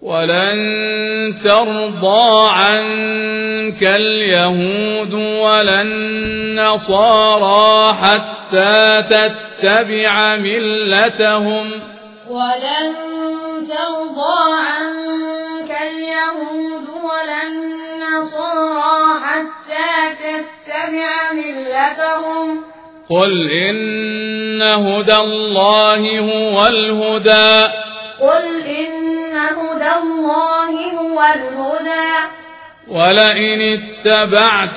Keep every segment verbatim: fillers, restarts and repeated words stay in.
ولن ترضى عنك اليهود ولا النصارى حتى تتبع ملتهم ولن ترضى عنك اليهود ولا النصارى حتى تتبع ملتهم قل إن هدى الله هو الهدى قل إن هدى الله هو الهدى ولئن اتبعت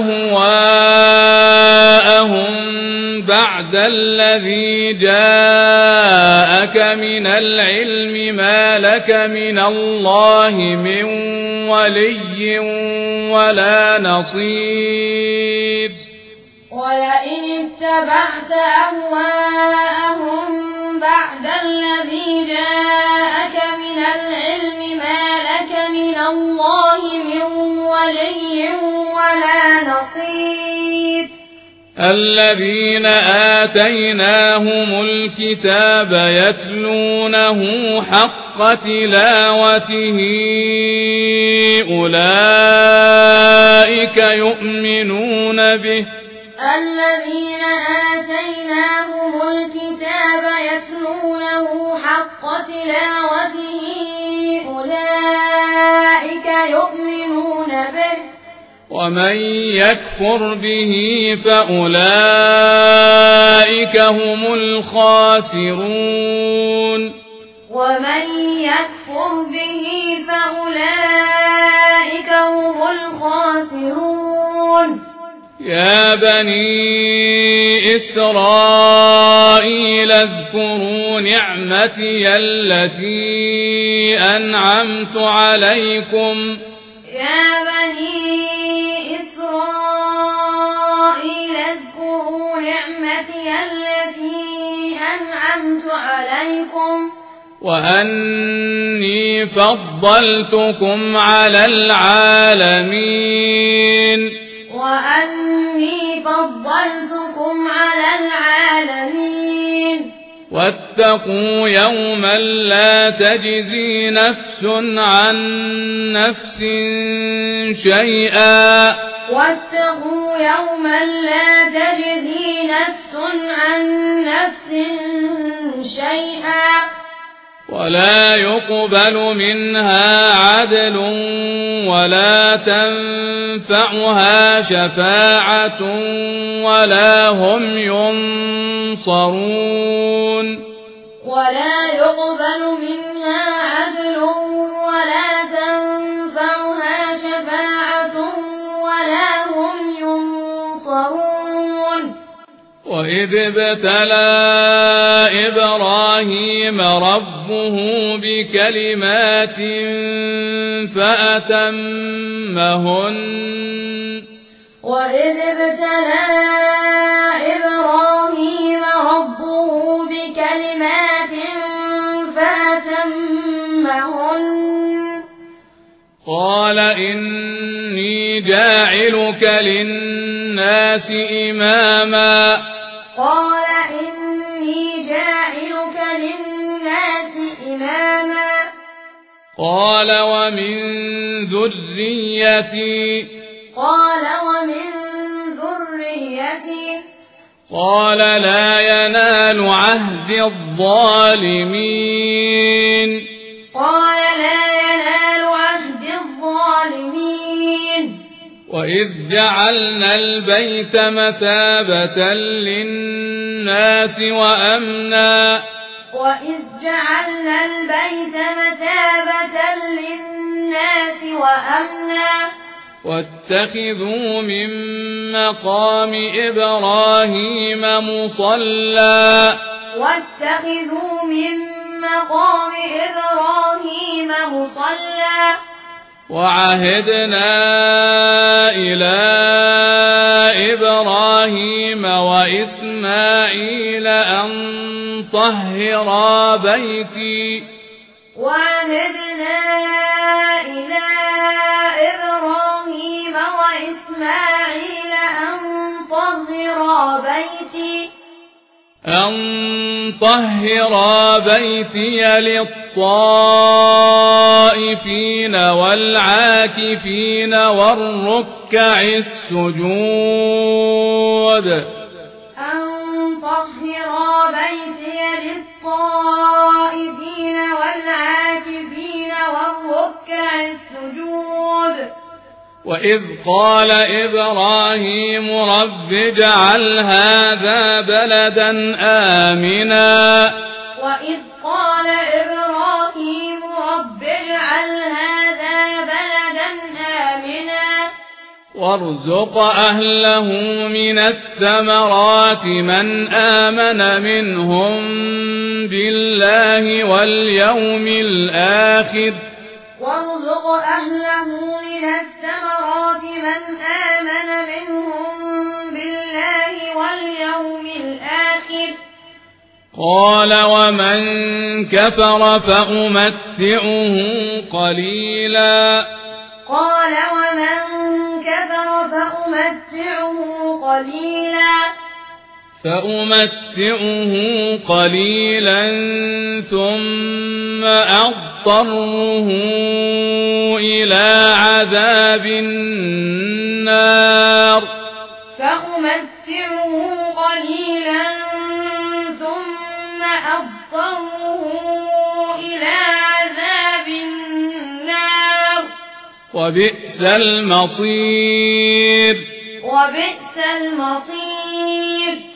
أهواءهم بعد الذي جاءك من العلم ما لك من الله من ولي ولا نصير ولئن اتبعت أهواءهم بعد الذي جاءك من العلم ما لك من الله من ولي ولا نصير الذين آتيناهم الكتاب يتلونه حق تلاوته أولئك يؤمنون به الذين آتيناهم الكتاب يتلونه حق تلاوته أولئك يؤمنون به ومن يكفر به فأولئك هم الخاسرون ومن يكفر به فأولئك هم الخاسرون يا بني إسرائيل اذكروا نعمتي التي أنعمت عليكم يا بني إسرائيل اذكروا نعمتي التي أنعمت عليكم وأني فضلتكم على العالمين وأني فضلتكم على العالمين واتقوا يوما لا تجزي نفس عن نفس شيئا واتقوا يوما لا تجزي نفس عن نفس شيئا ولا يقبل منها عدل ولا تنفعها شفاعة ولا هم ينصرون ولا يقبل منها عدل ولا تنفعها شفاعة ولا هم ينصرون وإذ ابتلى إبراهيم ربه بكلمات فأتمهن وإذ ابتلى إبراهيم ربه بكلمات فأتمهن قال إني جاعلك للناس إماما قال إني جاعلك للناس إماما قال ومن ذريتي قال ومن ذريتي قال لا ينال عهد الظالمين قال لا ينال عهد الظالمين وإذ جعلنا البيت مثابة للناس وأمنا وإذ جعلنا البيت مثابة للناس وأمنا واتخذوا من مقام إبراهيم مصلى واتخذوا من مقام إبراهيم مصلى وعهدنا إلى إبراهيم وإسماعيل أن طهرا بيتي وعهدنا إلى إبراهيم وإسماعيل أن طهرا بيتي أن طهرا بيتي للطائفين الطائفين والعاكفين والركع السجود أن طهر بيتي للطائفين والعاكفين والركع السجود. وإذ قال إبراهيم رب اجعل هذا بلدا آمنا وإذ قال إبراهيم رب اجعل هذا بلدا آمنا وارزق أهله من الثمرات من آمن منهم بالله واليوم الآخر وارزق أهله من الثمرات من آمن منهم بالله واليوم الآخر. قال ومن كفر فأمتعه قليلا قال ومن كفر فأمتعه قليلا فأمتعه قليلا ثم أضطره إلى عذاب النار فأمتعه قليلا ثم أضطره إلى عذاب النار وبئس المصير وبئس المصير.